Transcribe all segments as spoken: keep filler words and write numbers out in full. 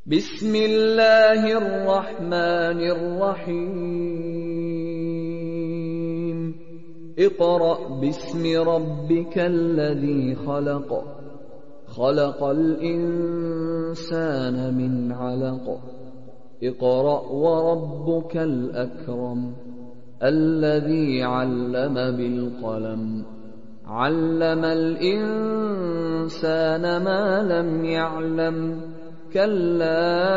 بسم الله الرحمن الرحيم اقرأ باسم ربك الذي خلق خلق الإنسان من علق اقرأ وربك الأكرم الذي علم بالقلم علم الإنسان ما لم يعلم كلا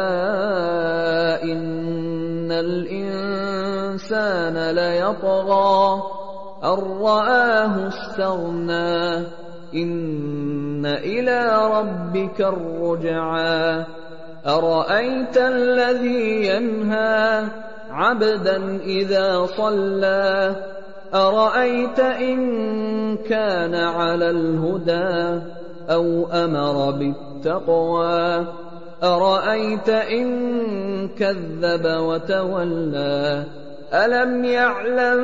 إن الإنسان ليطغى أن رآه استغنى إن إلى ربك الرجعى أرأيت الذي ينهى عبدا إذا صلى أرأيت إن كان على الهدى أو أمر بالتقوى أرأيت إن كذب وتولى ألم يعلم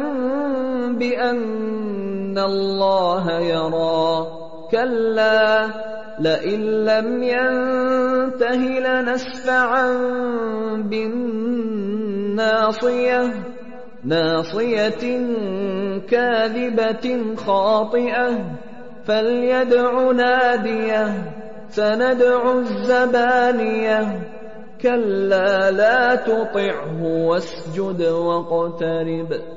بأن الله يرى كلا لئن لم ينته لنسفعا بالناصية ناصية كاذبة خاطئة فليدع ناديه سندع الزبانية كلا لا تطعه واسجد واقترب